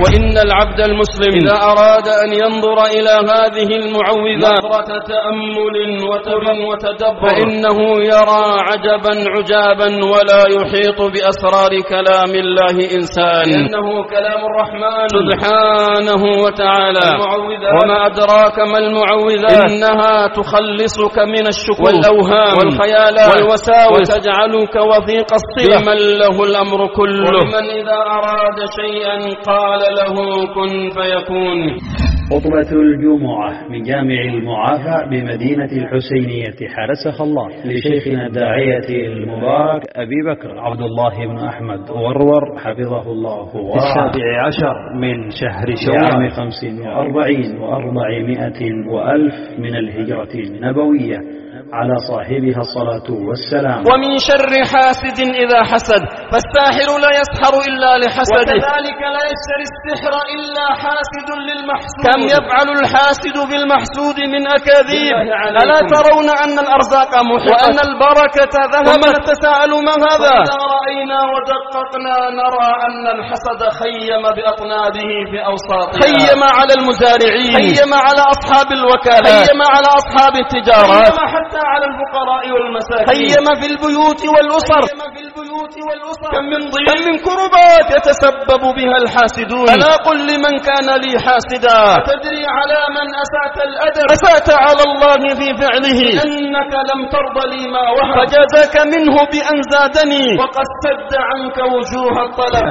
وإن العبد المسلم إذا أراد أن ينظر إلى هذه المعوذات نظرة تأمل وتدبر فإنه يرى عجبا عجابا ولا يحيط بأسرار كلام الله إنسان، إنه كلام الرحمن سبحانه وتعالى. وما أدراك ما المعوذات؟ إنها تخلصك من الشكوك والأوهام والخيالات والوساوس وتجعلك وثيق الصلة لمن له الأمر كله، ومن إذا أراد شيئا قال له كن فيكون. خطبة الجمعة من جامع المعافى بمدينة الحسينية حرسها الله لشيخنا الداعية المبارك أبي بكر عبد الله بن أحمد ورور حفظه الله في 17 من شهر شوال 45 و400 وألف من الهجرة النبوية على صاحبها الصلاة والسلام. ومن شر حاسد إذا حسد، فالساحر لا يسحر إلا لحسده، وكذلك لا يشتري السحر إلا حاسد للمحسود. كم يفعل الحاسد بالمحسود من أكاذيب. ألا ترون أن الأرزاق محقة وأن البركة ذهبت؟ نتساءل ما هذا؟ إذا رأينا ودققنا نرى أن الحسد خيم بأطنابه في أوساطها، خيم على المزارعين، خيم على أصحاب الوكالات، خيم على أصحاب التجارات، خيم حتى على الفقراء والمساكين، خيم في البيوت والأسر. كم من كربات يتسبب بها الحاسدون. ألا قل لمن كان لي حاسدا تدري على من أسأت الأدب؟ أسأت على الله في فعله، أنك لم ترضى لي ما وهب، فجازاك منه بأن زادني وقد سد عنك وجوه الطلب.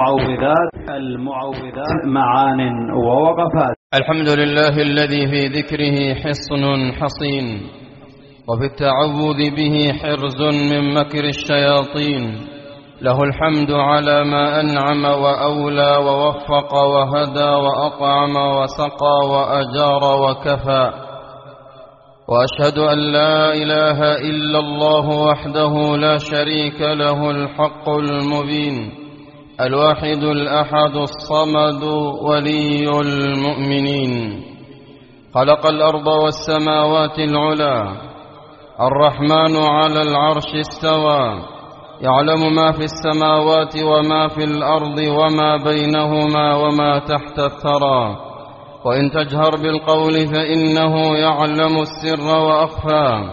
المعوذات معان ووقفات. الحمد لله الذي في ذكره حصن حصين، وفي التعوذ به حرز من مكر الشياطين. له الحمد على ما أنعم وأولى ووفق وهدى وأطعم وسقى وأجار وكفى. وأشهد أن لا إله إلا الله وحده لا شريك له الحق المبين، الواحد الأحد الصمد ولي المؤمنين. خلق الأرض والسماوات العلى، الرحمن على العرش استوى، يعلم ما في السماوات وما في الأرض وما بينهما وما تحت الثرى. وإن تجهر بالقول فإنه يعلم السر وأخفى.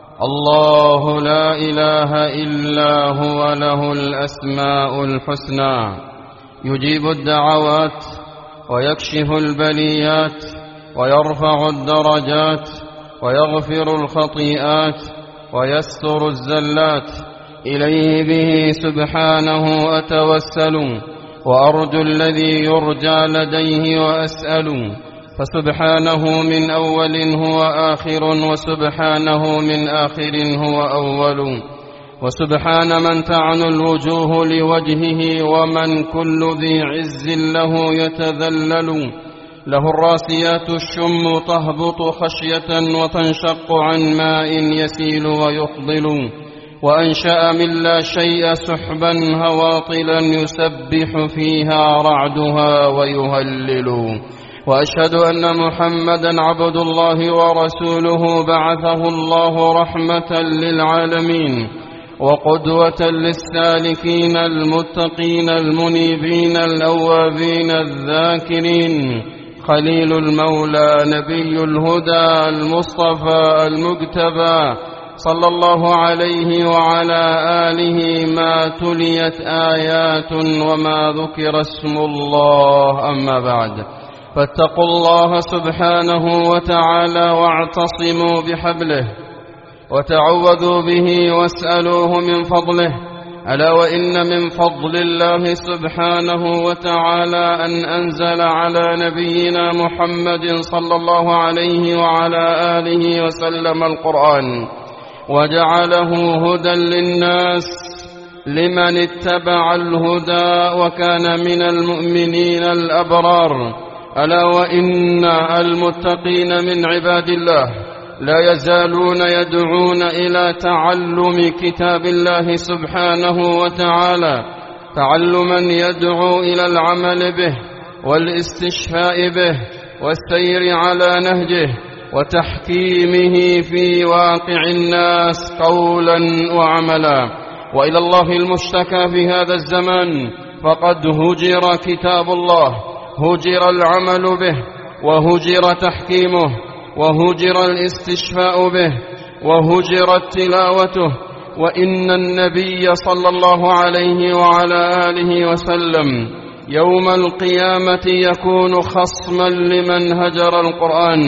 الله لا إله إلا هو له الأسماء الحسنى، يجيب الدعوات ويكشف البليات ويرفع الدرجات ويغفر الخطيئات ويستر الزلات. إليه به سبحانه أتوسل، وأرجو الذي يرجى لديه وأسأل. فسبحانه من أول هو آخر، وسبحانه من آخر هو أول، وسبحان من تعنو الوجوه لوجهه، ومن كل ذي عز له يتذلل. له الراسيات الشم تهبط خشية، وتنشق عن ماء يسيل ويفضل. وأنشأ من لا شيء سحبا هواطلا، يسبح فيها رعدها ويهلل. وأشهد أن محمدا عبد الله ورسوله، بعثه الله رحمة للعالمين وقدوة للسالكين المتقين المنيبين الأوابين الذاكرين. خليل المولى، نبي الهدى، المصطفى المجتبى، صلى الله عليه وعلى آله ما تليت آيات وما ذكر اسم الله. أما بعد، فاتقوا الله سبحانه وتعالى واعتصموا بحبله، وتعوذوا به واسألوه من فضله. ألا وإن من فضل الله سبحانه وتعالى أن أنزل على نبينا محمد صلى الله عليه وعلى آله وسلم القرآن، وجعله هدى للناس لمن اتبع الهدى وكان من المؤمنين الأبرار. ألا وإن المتقين من عباد الله لا يزالون يدعون إلى تعلم كتاب الله سبحانه وتعالى، تعلما يدعو إلى العمل به والاستشفاء به والسير على نهجه وتحكيمه في واقع الناس قولا وعملا. وإلى الله المشتكى في هذا الزمان، فقد هجر كتاب الله هجر العمل به، وهجر تحكيمه، وهجر الاستشفاء به، وهجرت تلاوته. وإن النبي صلى الله عليه وعلى آله وسلم يوم القيامة يكون خصما لمن هجر القرآن،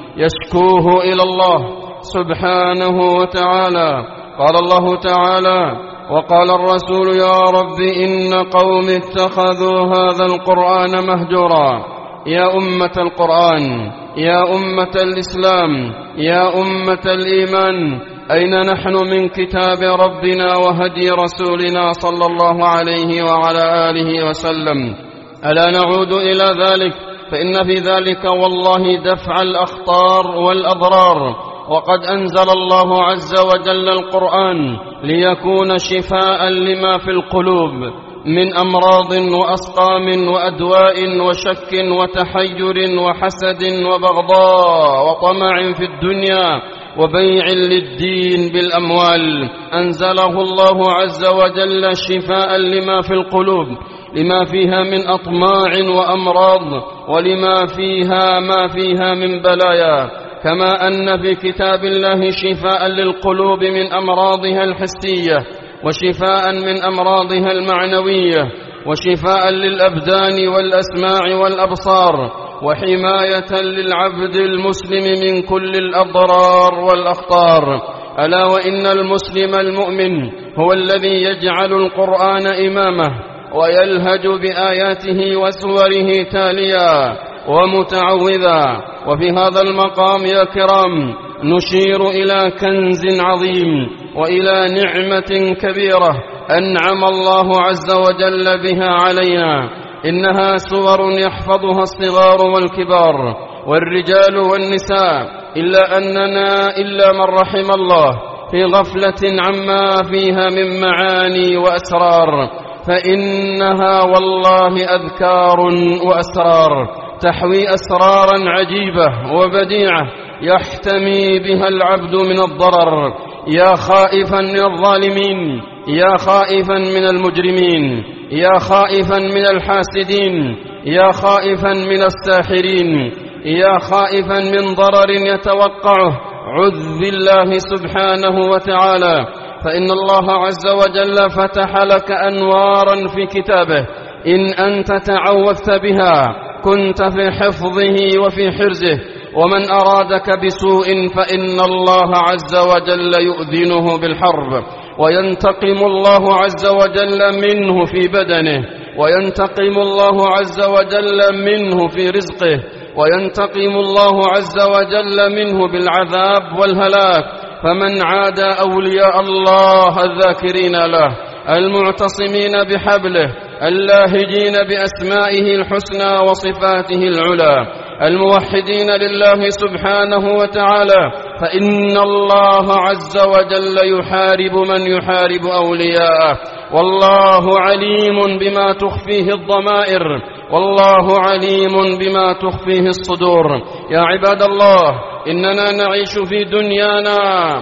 يشكوه إلى الله سبحانه وتعالى. قال الله تعالى: وقال الرسول يا رب إن قوم اتخذوا هذا القرآن مهجورا. يا أمة القرآن، يا أمة الإسلام، يا أمة الإيمان، أين نحن من كتاب ربنا وهدي رسولنا صلى الله عليه وعلى آله وسلم؟ ألا نعود إلى ذلك؟ فإن في ذلك والله دفع الأخطار والأضرار. وقد أنزل الله عز وجل القرآن ليكون شفاء لما في القلوب من أمراض وأسقام وأدواء وشك وتحير وحسد وبغضاء وطمع في الدنيا وبيع للدين بالأموال. أنزله الله عز وجل شفاء لما في القلوب، لما فيها من أطماع وأمراض، ولما فيها ما فيها من بلايا. كما أن في كتاب الله شفاء للقلوب من أمراضها الحسية، وشفاء من أمراضها المعنوية، وشفاء للأبدان والأسماع والأبصار، وحماية للعبد المسلم من كل الأضرار والأخطار. ألا وإن المسلم المؤمن هو الذي يجعل القرآن إمامه، ويلهج بآياته وسوره تاليا ومتعوذا. وفي هذا المقام يا كرام نشير إلى كنز عظيم وإلى نعمة كبيرة أنعم الله عز وجل بها علينا. إنها سور يحفظها الصغار والكبار والرجال والنساء، إلا من رحم الله في غفلة عما فيها من معاني وأسرار. فإنها والله أذكار وأسرار تحوي أسرارا عجيبة وبديعة يحتمي بها العبد من الضرر. يا خائفا من الظالمين، يا خائفا من المجرمين، يا خائفا من الحاسدين، يا خائفا من الساحرين، يا خائفا من ضرر يتوقعه، عذ بالله سبحانه وتعالى. فإن الله عز وجل فتح لك أنوارا في كتابه إن أنت تعوذت بها كنت في حفظه وفي حرزه. ومن أرادك بسوء فإن الله عز وجل يؤذنه بالحرب، وينتقم الله عز وجل منه في بدنه، وينتقم الله عز وجل منه في رزقه، وينتقم الله عز وجل منه بالعذاب والهلاك. فمن عاد أولياء الله الذاكرين له المعتصمين بحبله اللاهجين بأسمائه الحسنى وصفاته العلى الموحدين لله سبحانه وتعالى، فإن الله عز وجل يحارب من يحارب أولياءه. والله عليم بما تخفيه الضمائر، والله عليم بما تخفيه الصدور. يا عباد الله، إننا نعيش في دنيانا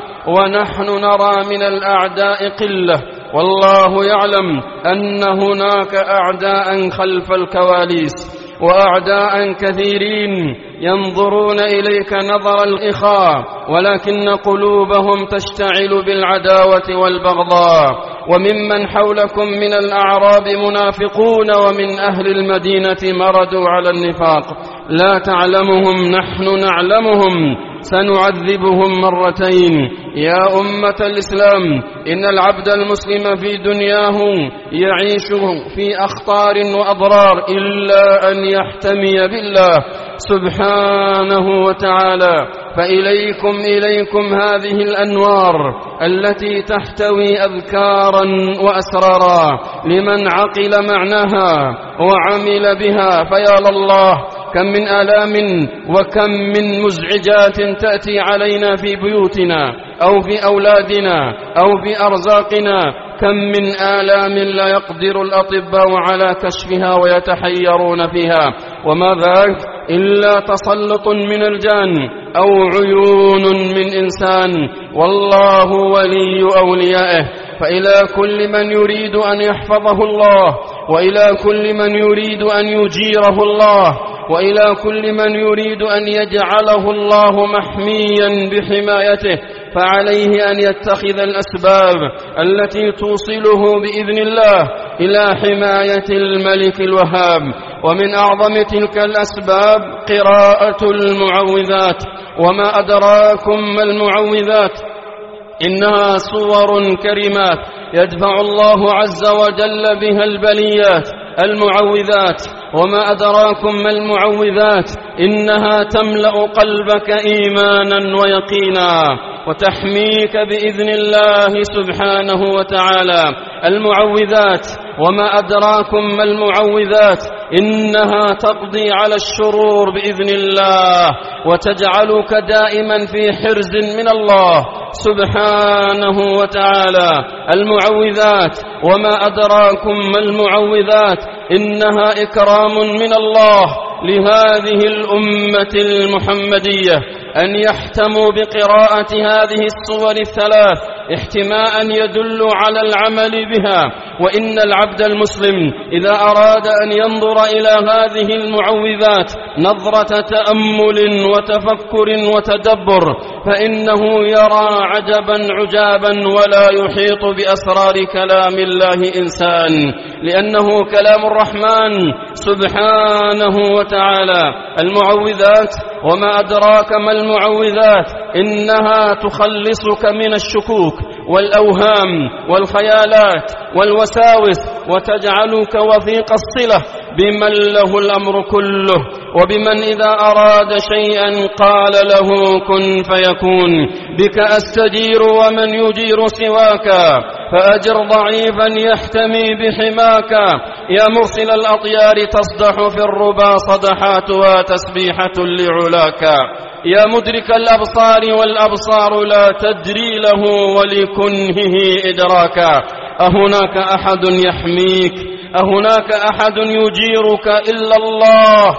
ونحن نرى من الأعداء قلة، والله يعلم أن هناك أعداء خلف الكواليس، وأعداء كثيرين ينظرون إليك نظر الإخاء، ولكن قلوبهم تشتعل بالعداوة والبغضاء. وممن حولكم من الأعراب منافقون، ومن أهل المدينة مردوا على النفاق، لا تعلمهم نحن نعلمهم، سنعذبهم مرتين. يا أمة الإسلام، إن العبد المسلم في دنياه يعيش في أخطار وأضرار إلا أن يحتمي بالله سبحانه وتعالى. فإليكم هذه الأنوار التي تحتوي أذكارا وأسرارا لمن عقل معناها وعمل بها. فيا لله، كم من آلام وكم من مزعجات تأتي علينا في بيوتنا أو في أولادنا أو في أرزاقنا. كم من آلام لا يقدر الأطباء على كشفها ويتحيرون فيها، وما ذاك إلا تسلط من الجان أو عيون من إنسان، والله ولي أوليائه. فإلى كل من يريد أن يحفظه الله، وإلى كل من يريد أن يجيره الله، وإلى كل من يريد أن يجعله الله محميا بحمايته، فعليه أن يتخذ الأسباب التي توصله بإذن الله إلى حماية الملك الوهاب. ومن أعظم تلك الأسباب قراءة المعوذات. وما أدراكم ما المعوذات؟ إنها صور كريمات يدفع الله عز وجل بها البليات. المعوذات، وما أدراكم ما المعوذات؟ إنها تملأ قلبك إيمانا ويقينا وتحميك بإذن الله سبحانه وتعالى. المعوذات، وما أدراكم ما المعوذات؟ إنها تقضي على الشرور بإذن الله وتجعلك دائما في حرز من الله سبحانه وتعالى. المعوذات، وما أدراكم ما المعوذات؟ إنها إكرام من الله لهذه الأمة المحمدية أن يحتموا بقراءة هذه الصور الثلاث احتماء يدل على العمل بها. وإن العبد المسلم إذا أراد أن ينظر إلى هذه المعوذات نظرة تأمل وتفكر وتدبر فإنه يرى عجبا عجابا ولا يحيط بأسرار كلام الله إنسان، لأنه كلام الرحمن سبحانه وتعالى. المعوذات، وما أدراك ما المعوذات؟ إنها تخلصك من الشكوك والأوهام والخيالات والوساوس وتجعلك وثيق الصلة بمن له الأمر كله، وبمن إذا أراد شيئا قال له كن فيكون. بك أستجير ومن يجير سواك، فأجر ضعيفا يحتمي بحماك. يا مرسل الأطيار تصدح في الربا صدحاتها تسبيحة لعلاك. يا مدرك الأبصار والأبصار لا تدري له ولكنهه إدراكا. أهناك أحد يحميك؟ أهناك أحد يجيرك إلا الله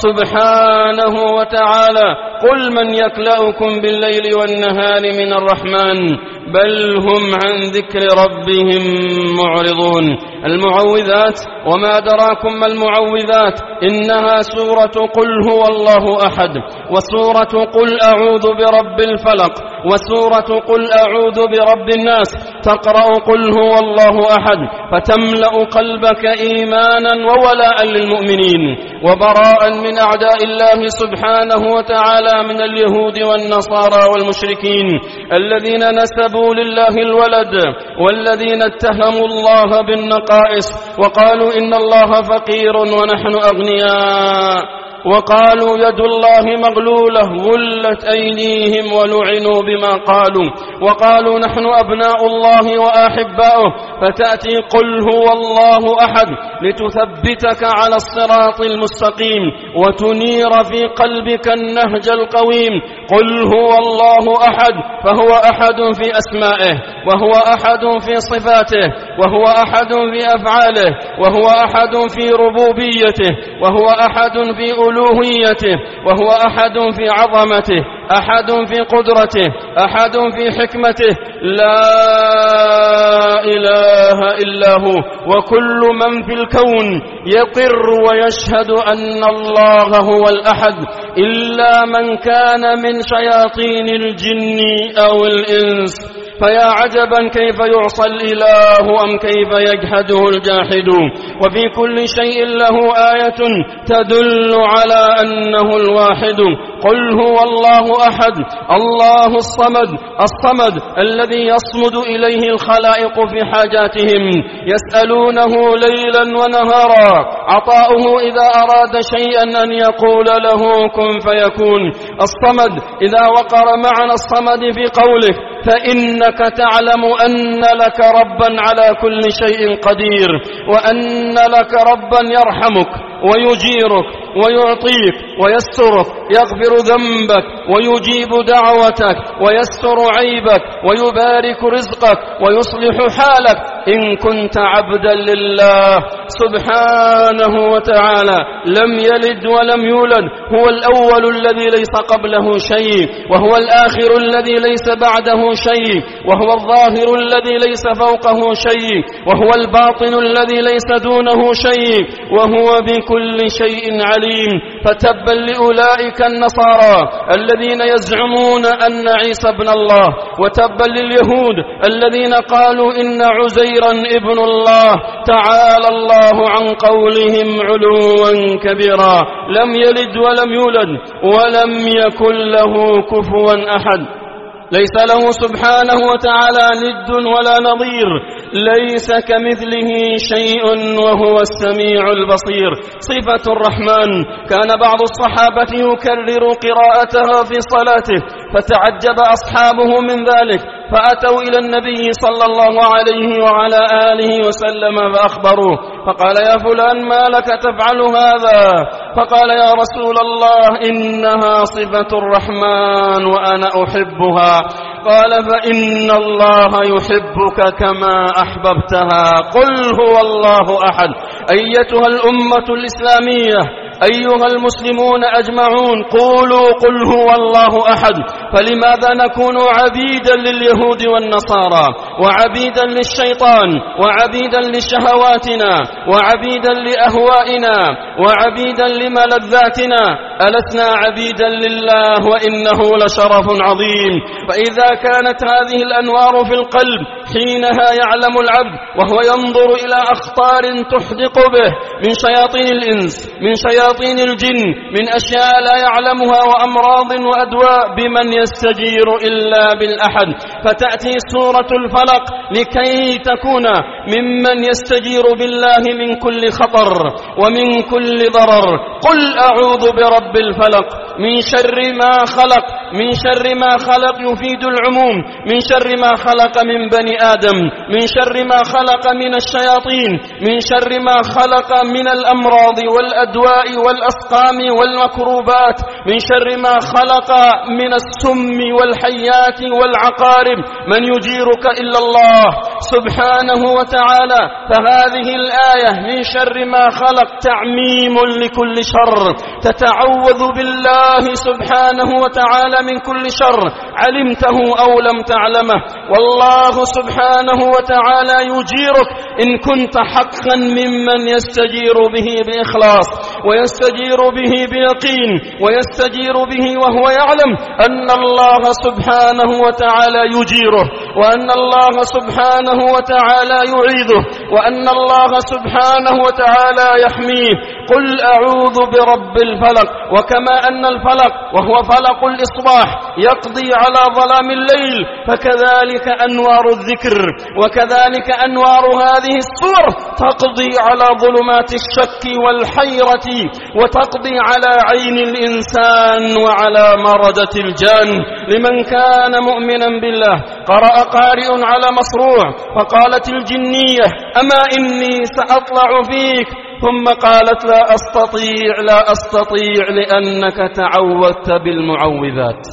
سبحانه وتعالى؟ قل من يكلأكم بالليل والنهار من الرحمن بل هم عن ذكر ربهم معرضون. المعوذات، وما أدراكم ما المعوذات؟ إنها سورة قل هو الله أحد، وسورة قل أعوذ برب الفلق، وسورة قل أعوذ برب الناس. تقرأ قل هو الله أحد فتملأ قلبك إيمانا وولاء للمؤمنين وبراء من أعداء الله سبحانه وتعالى من اليهود والنصارى والمشركين الذين نسبوا لله الولد والذين اتهموا الله بالنقائص وقالوا إن الله فقير ونحن أغنياء، وقالوا يد الله مغلولة غلت أيديهم ولعنوا بما قالوا، وقالوا نحن أبناء الله وأحباؤه. فتأتي قل هو الله أحد لتثبتك على الصراط المستقيم وتنير في قلبك النهج القويم. قل هو الله أحد، فهو أحد في أسمائه، وهو أحد في صفاته، وهو أحد في أفعاله، وهو أحد في ربوبيته، وهو أحد في ألوهيته، وهو أحد في عظمته، أحد في قدرته، أحد في حكمته. لا إله إلا هو. وكل من في الكون يقر ويشهد أن الله هو الأحد إلا من كان من شياطين الجن أو الإنس. فيا عجبا كيف يعصى الإله أم كيف يجحده الجاحد. وفي كل شيء له آية تدل على أنه الواحد. قل هو الله أحد الله الصمد، الصمد الذي يصمد إليه الخلائق في حاجاتهم يسألونه ليلا ونهارا. عطاؤه إذا أراد شيئا أن يقول له كن فيكون. الصمد إذا وقر معنى الصمد في قوله فإنك تعلم أن لك ربا على كل شيء قدير، وأن لك ربا يرحمك ويجيرك ويعطيك ويسترك، يغفر ذنبك ويجيب دعوتك ويستر عيبك ويبارك رزقك ويصلح حالك إن كنت عبدا لله سبحانه وتعالى. لم يلد ولم يولد، هو الأول الذي ليس قبله شيء، وهو الآخر الذي ليس بعده شيء، وهو الظاهر الذي ليس فوقه شيء، وهو الباطن الذي ليس دونه شيء، وهو بكل شيء عليم. فتبا لأولئك النصارى الذين يزعمون أن عيسى ابن الله، وتبا لليهود الذين قالوا إن عزيرا ابن الله. تعالى الله عن قولهم علوا كبيرا. لم يلد ولم يولد ولم يكن له كفوا أحد. ليس له سبحانه وتعالى ند ولا نظير، ليس كمثله شيء وهو السميع البصير. صفة الرحمن كان بعض الصحابة يكرر قراءتها في صلاته، فتعجب أصحابه من ذلك، فأتوا إلى النبي صلى الله عليه وعلى آله وسلم فأخبروه، فقال يا فلان ما لك تفعل هذا؟ فقال يا رسول الله إنها صفة الرحمن وأنا أحبها. قال فإن الله يحبك كما أحببتها. قل هو الله أحد. أيتها الأمة الإسلامية، أيها المسلمون أجمعون، قولوا قل هو الله أحد. فلماذا نكون عبيدا لليهود والنصارى، وعبيدا للشيطان، وعبيدا لشهواتنا، وعبيدا لأهوائنا، وعبيدا لملذاتنا؟ ألسنا عبيدا لله، وإنه لشرف عظيم. فإذا كانت هذه الأنوار في القلب حينها يعلم العبد وهو ينظر إلى أخطار تحدق به من شياطين الإنس، من شياطين الجن، من أشياء لا يعلمها وأمراض وأدواء، بمن يستجير إلا بالأحد. فتأتي سورة الفلق لكي تكون ممن يستجير بالله من كل خطر ومن كل ضرر. قل أعوذ برب الفلق من شر ما خلق. من شر ما خلق يفيد العموم، من شر ما خلق من بني آدم، من شر ما خلق من الشياطين، من شر ما خلق من الأمراض والأدواء والأسقام والمكروبات، من شر ما خلق من السم والحيات والعقارب. من يجيرك إلا الله سبحانه وتعالى. فهذه الآية من شر ما خلق تعميم لكل شر، تتعوذ بالله سبحانه وتعالى من كل شر علمته أو لم تعلمه. والله سبحانه وتعالى يجيرك إن كنت حقا ممن يستجير به بإخلاص، ويستجير به بيقين، ويستجير به وهو يعلم أن الله سبحانه وتعالى يجيره، وأن الله سبحانه وتعالى يعيذه، وأن الله سبحانه وتعالى يحميه. قل أعوذ برب الفلق. وكما أن الفلق وهو فلق الإصباح يقضي على ظلام الليل، فكذلك أنوار الذكر، وكذلك أنوار هذه السور تقضي على ظلمات الشك والحيرة، وتقضي على عين الإنسان وعلى مردة الجان. لمن كان مؤمنا بالله قرأ قارئ على مصروع، فقالت الجنية أما إني سأطلع فيك، ثم قالت لا أستطيع لأنك تعوذت بالمعوذات.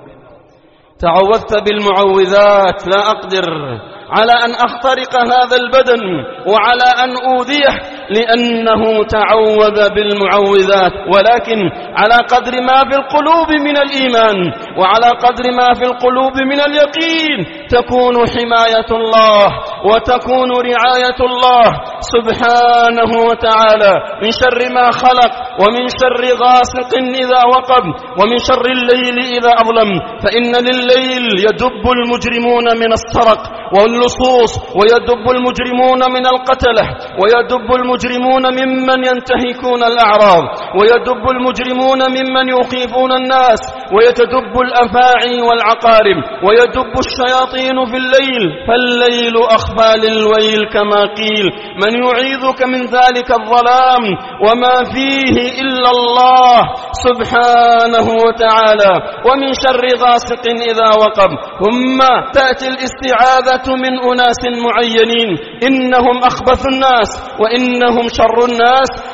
تعوذت بالمعوذات، لا أقدر على أن أخترق هذا البدن وعلى أن أوذيه لأنه تعوذ بالمعوذات. ولكن على قدر ما في القلوب من الإيمان، وعلى قدر ما في القلوب من اليقين، تكون حماية الله وتكون رعاية الله سبحانه وتعالى من شر ما خلق، ومن شر غاسق إذا وقب، ومن شر الليل إذا أظلم. فإن لليل يدب المجرمون من السرق واللصوص، ويدب المجرمون من القتلة، ويدب المجرمون ممن ينتهكون الأعراض، ويدب المجرمون ممن يخيفون الناس، ويتدب الأفاعي والعقارب، ويدب الشياطين في الليل، فالليل أخفى للويل كما قيل. من يعيذك من ذلك الظلام وما فيه إلا الله سبحانه وتعالى. ومن شر غاسق إذا وقب. ثم تأتي الاستعاذة من أناس معينين إنهم أخبث الناس وإنهم شر الناس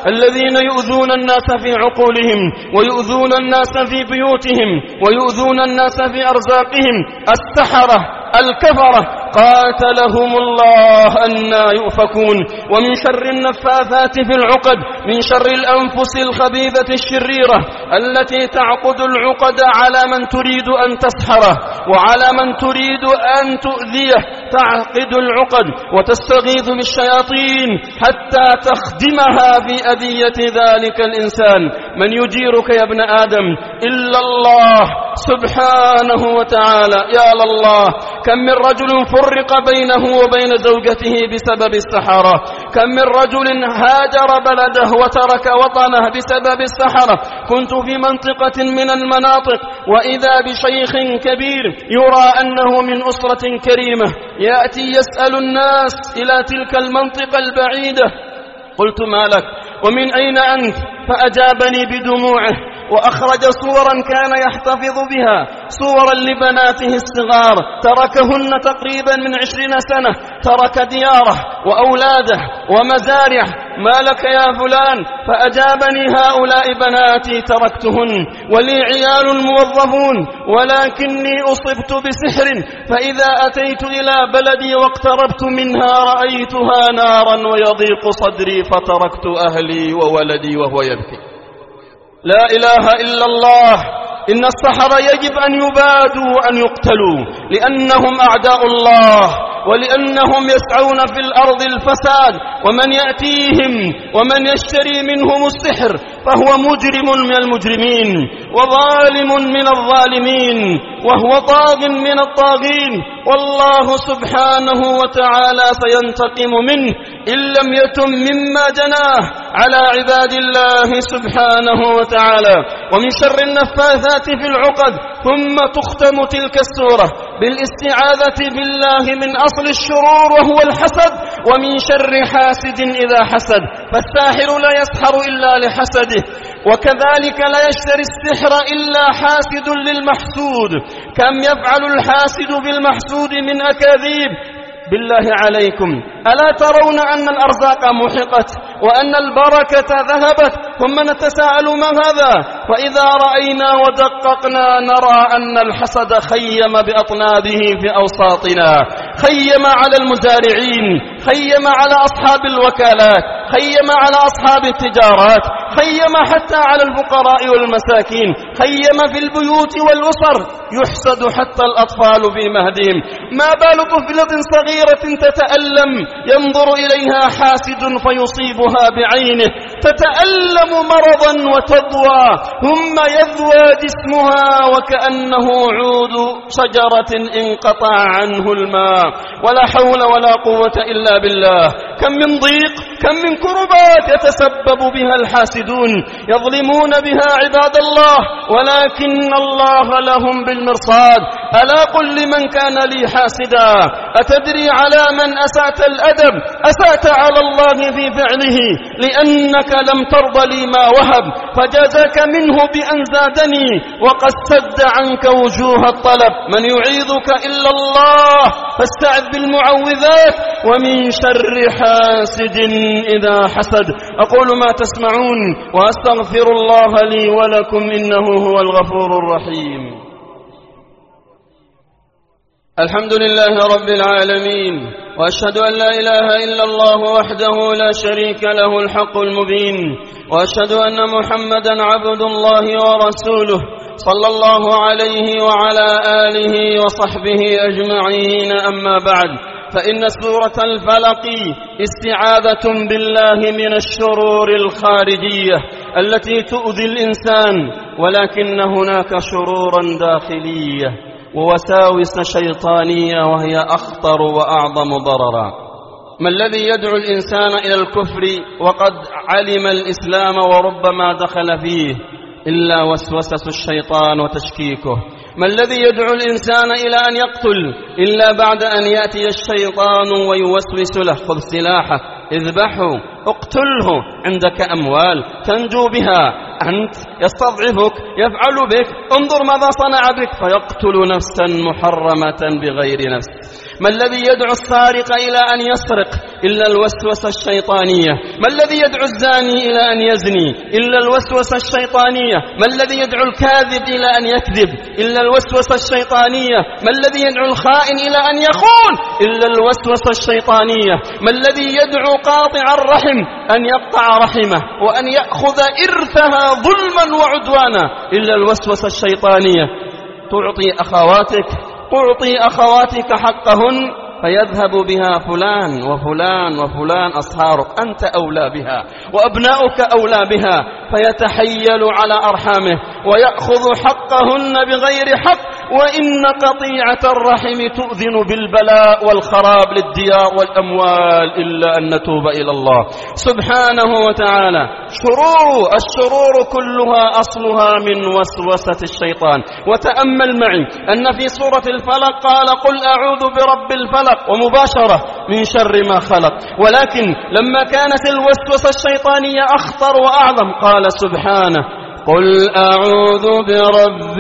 الذين يؤذون الناس في عقولهم ويؤذون الناس في بيوتهم ويؤذون الناس في أرزاقهم، السحرة الكفرة قاتلهم الله أنى يؤفكون. ومن شر النفاثات في العقد، من شر الأنفس الخبيثة الشريرة التي تعقد العقد على من تريد أن تسحره وعلى من تريد أن تؤذيه، تعقد العقد وتستغيث بالشياطين حتى تخدمها في أذية ذلك الإنسان. من يجيرك يا ابن آدم إلا الله سبحانه وتعالى. يا الله، كم من رجل فرق بينه وبين زوجته بسبب السحرة، كم من رجل هاجر بلده وترك وطنه بسبب السحرة. كنت في منطقة من المناطق وإذا بشيخ كبير يرى أنه من أسرة كريمة يأتي يسأل الناس إلى تلك المنطقة البعيدة. قلت: ما لك ومن أين أنت؟ فأجابني بدموعه وأخرج صورا كان يحتفظ بها، صورا لبناته الصغار تركهن تقريبا من 20 سنة، ترك دياره وأولاده ومزارع. ما لك يا فلان؟ فأجابني: هؤلاء بناتي تركتهن ولي عيال موظفون، ولكني أصبت بسحر، فإذا أتيت إلى بلدي واقتربت منها رأيتها نارا ويضيق صدري فتركت أهلي وولدي وهو يبكي. لا إله إلا الله. إن السحرة يجب أن يبادوا وأن يقتلوا، لأنهم أعداء الله ولأنهم يسعون في الأرض الفساد. ومن يأتيهم ومن يشتري منهم السحر فهو مجرم من المجرمين وظالم من الظالمين وهو طاغ من الطاغين، والله سبحانه وتعالى سينتقم منه إن لم يتم مما جناه على عباد الله سبحانه وتعالى. ومن شر النفاثات في العقد. ثم تختم تلك السورة بالاستعاذة بالله من أصل الشرور وهو الحسد، ومن شر حاسد إذا حسد، فالساحر لا يسحر إلا لحسده، وكذلك لا يشتري السحر إلا حاسد للمحسود. كم يفعل الحاسد بالمحسود من أكاذيب. بالله عليكم، ألا ترون أن الأرزاق محقت وأن البركة ذهبت؟ ثم نتساءل ما هذا؟ فإذا رأينا ودققنا نرى أن الحسد خيم بأطنابه في أوساطنا، خيم على المزارعين، خيم على أصحاب الوكالات، خيم على أصحاب التجارات، خيم حتى على الفقراء والمساكين، خيم في البيوت والأسر، يحسد حتى الأطفال في مهدهم. ما بال طفلة صغيرة تتألم ينظر إليها حاسد فيصيبها بعينه، تتألم مرضا وتضوى، ثم يذوى جسمها وكأنه عود شجرة انقطع عنه الماء. ولا حول ولا قوة إلا بالله. كم من ضيق، كم من كربات يتسبب بها الحاسدون، يظلمون بها عباد الله، ولكن الله لهم بالمرصاد. ألا قل لمن كان لي حاسدا: أتدري على من أسأت الأدب؟ أسأت على الله في فعله، لأنك لم ترض لي ما وهب، فجازك منه بأن زادني وقد سد عنك وجوه الطلب. من يعيذك إلا الله، فاستعذ بالمعوذات. ومن شر حاسد إذا حسد. أقول ما تسمعون وأستغفر الله لي ولكم إنه هو الغفور الرحيم. الحمد لله رب العالمين، وأشهد أن لا إله إلا الله وحده لا شريك له الحق المبين، وأشهد أن محمدا عبد الله ورسوله صلى الله عليه وعلى آله وصحبه أجمعين. أما بعد، فإن سورة الفلق استعاذة بالله من الشرور الخارجية التي تؤذي الإنسان، ولكن هناك شرورا داخلية ووساوس شيطانية وهي أخطر وأعظم ضررا. ما الذي يدعو الإنسان إلى الكفر وقد علم الإسلام وربما دخل فيه إلا وسوسة الشيطان وتشكيكه؟ ما الذي يدعو الإنسان إلى أن يقتل إلا بعد أن يأتي الشيطان ويوسوس له: خذ سلاحه، اذبحه، اقتله، عندك أموال تنجو بها، أنت يستضعفك، يفعل بك، انظر ماذا صنع بك، فيقتل نفسا محرمة بغير نفس. ما الذي يدعو السارق إلى أن يسرق إلا الوسوسة الشيطانية. ما الذي يدعو الزاني إلى أن يزني إلا الوسوسة الشيطانية؟ ما الذي يدعو الكاذب إلى أن يكذب إلا الوسوسة الشيطانية؟ ما الذي يدعو الخائن إلى أن يخون إلا الوسوسة الشيطانية؟ ما الذي يدعو قاطع الرحم أن يقطع رحمه وأن يأخذ إرثها ظلما وعدوانا إلا الوسوسة الشيطانية؟ تعطي أخواتك حقهن فيذهب بها فلان وفلان وفلان أصهارك، أنت أولى بها وأبناؤك أولى بها، فيتحيل على أرحامه ويأخذ حقهن بغير حق. وإن قطيعة الرحم تؤذن بالبلاء والخراب للديار والأموال إلا أن نتوب إلى الله سبحانه وتعالى. الشرور كلها أصلها من وسوسة الشيطان. وتأمل معي أن في سورة الفلق قال قل أعوذ برب الفلق ومباشرة من شر ما خلق، ولكن لما كانت الوسوسة الشيطانية أخطر وأعظم قال سبحانه قل أعوذ برب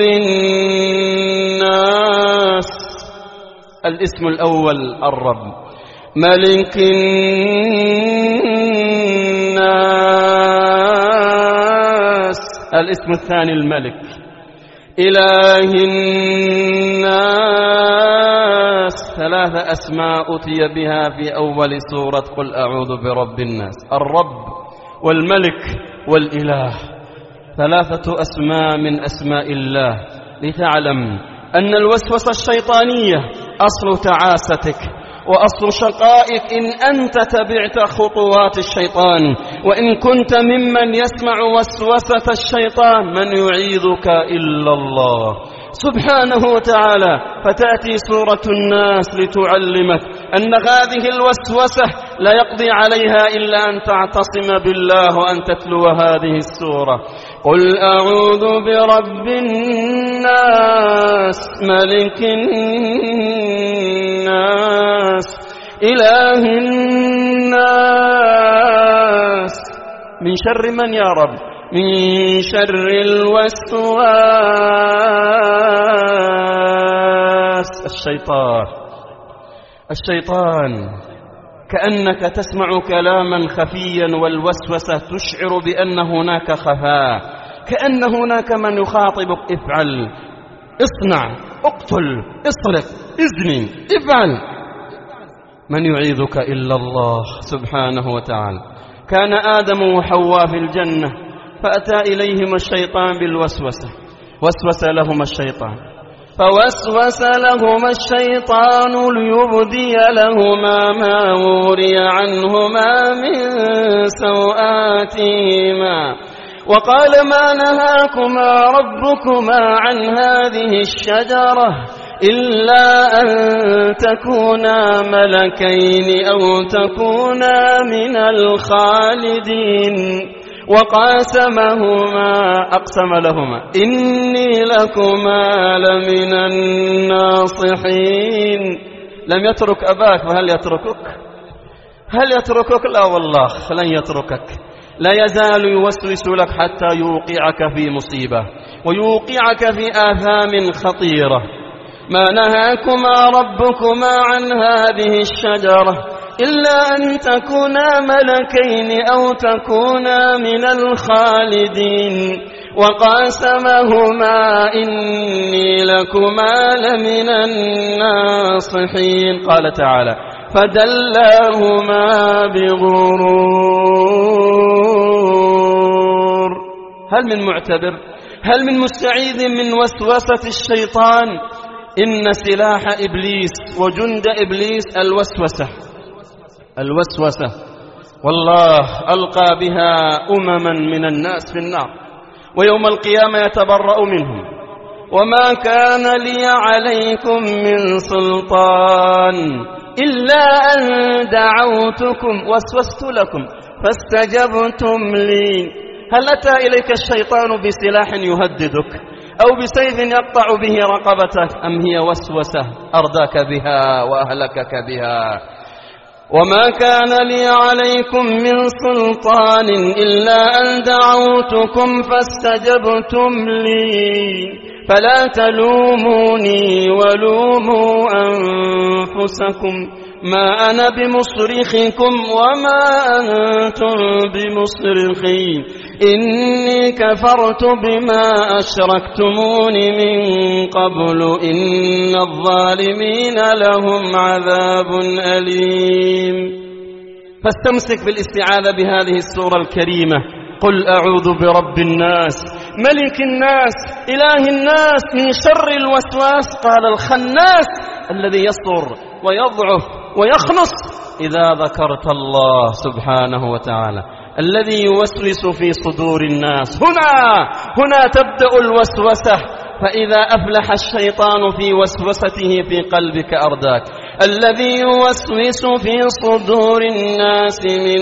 الناس. الاسم الأول الرب، ملك الناس. الاسم الثاني الملك، إله الناس. 3 أسماء أتي بها في أول سورة قل أعوذ برب الناس، الرب والملك والإله، 3 أسماء من أسماء الله، لتعلم أن الوسوسة الشيطانية أصل تعاستك وأصل شقائك إن أنت تبعت خطوات الشيطان. وإن كنت ممن يسمع وسوسة الشيطان من يعيذك إلا الله سبحانه وتعالى. فتأتي سورة الناس لتعلمك أن هذه الوسوسة لا يقضي عليها إلا أن تعتصم بالله وأن تتلو هذه السورة. قل أعوذ برب الناس، ملك الناس، إله الناس. من شر من يا رب؟ من شر الوسواس الشيطان. كأنك تسمع كلاما خفيا والوسوسة تشعر بأن هناك خفاء، كأن هناك من يخاطبك افعل، اصنع، اقتل، اسرق، ازني، افعل. من يعيذك إلا الله سبحانه وتعالى. كان آدم وحواء في الجنة فأتى إليهما الشيطان بالوسوسة، وسوس لهما الشيطان ليبدي لهما ما وري عنهما من سوآتهما وقال ما نهاكما ربكما عن هذه الشجرة إلا أن تكونا ملكين أو تكونا من الخالدين أقسم لهما إني لكما لمن الناصحين. لم يترك أباك فهل يتركك؟ لا والله لن يتركك، لا يزال يوسوس لك حتى يوقعك في مصيبة ويوقعك في آثام خطيرة. ما نهاكما ربكما عن هذه الشجرة إلا أن تكونا ملكين أو تكونا من الخالدين وقاسمهما إني لكما لمن الناصحين. قال تعالى فدلاهما بغرور. هل من معتبر؟ هل من مستعيذ من وسوسة الشيطان؟ إن سلاح إبليس وجند إبليس الوسوسة والله ألقى بها أمما من الناس في النار ويوم القيامة يتبرأ منهم. وما كان لي عليكم من سلطان إلا أن دعوتكم وسوست لكم فاستجبتم لي. هل أتى إليك الشيطان بسلاح يهددك أو بسيف يقطع به رقبتك أم هي وسوسة أرداك بها وأهلكك بها؟ وما كان لي عليكم من سلطان إلا أن دعوتكم فاستجبتم لي فلا تلوموني ولوموا أنفسكم ما أنا بمصرخكم وما أنتم بمصرخي إني كفرت بما أشركتمون من قبل إن الظالمين لهم عذاب أليم. فاستمسك بالاستعاذة بهذه السورة الكريمة. قل أعوذ برب الناس ملك الناس إله الناس من شر الوسواس، قال الخناس، الذي يصر ويضعف ويخنص إذا ذكرت الله سبحانه وتعالى، الذي يوسوس في صدور الناس. هنا تبدأ الوسوسة، فإذا أفلح الشيطان في وسوسته في قلبك أرداك. الذي يوسوس في صدور الناس من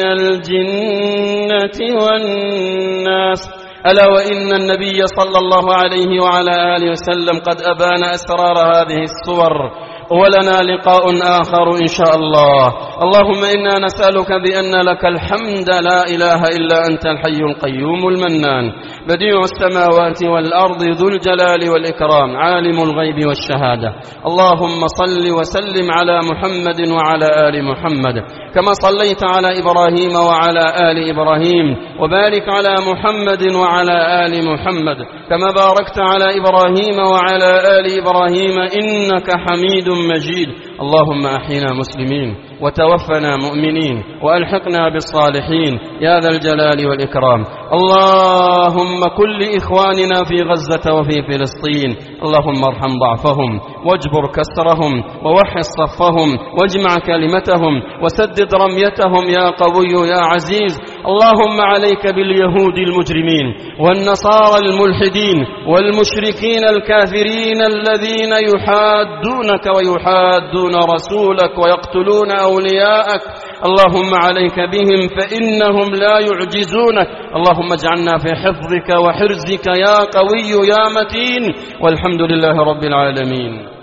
الجنة والناس. ألا وإن النبي صلى الله عليه وعلى آله وسلم قد أبان أسرار هذه الصور، ولنا لقاء آخر إن شاء الله. اللهم إنا نسألك بأن لك الحمد لا إله إلا أنت الحي القيوم المنان بديع السماوات والأرض ذو الجلال والإكرام عالم الغيب والشهادة. اللهم صل وسلم على محمد وعلى آل محمد كما صليت على إبراهيم وعلى آل إبراهيم، وبارك على محمد وعلى آل محمد كما باركت على إبراهيم وعلى آل إبراهيم إنك حميد مجيد. اللهم أحينا مسلمين وتوفنا مؤمنين وألحقنا بالصالحين يا ذا الجلال والإكرام. اللهم كن لإخواننا في غزة وفي فلسطين، اللهم ارحم ضعفهم واجبر كسرهم ووحد صفهم واجمع كلمتهم وسدد رميتهم يا قوي يا عزيز. اللهم عليك باليهود المجرمين والنصارى الملحدين والمشركين الكافرين الذين يحادونك ويحادون رسولك ويقتلون أولياءك. اللهم عليك بهم فإنهم لا يعجزونك. اللهم اجعلنا في حفظك وحرزك يا قوي يا متين، والحمد لله رب العالمين.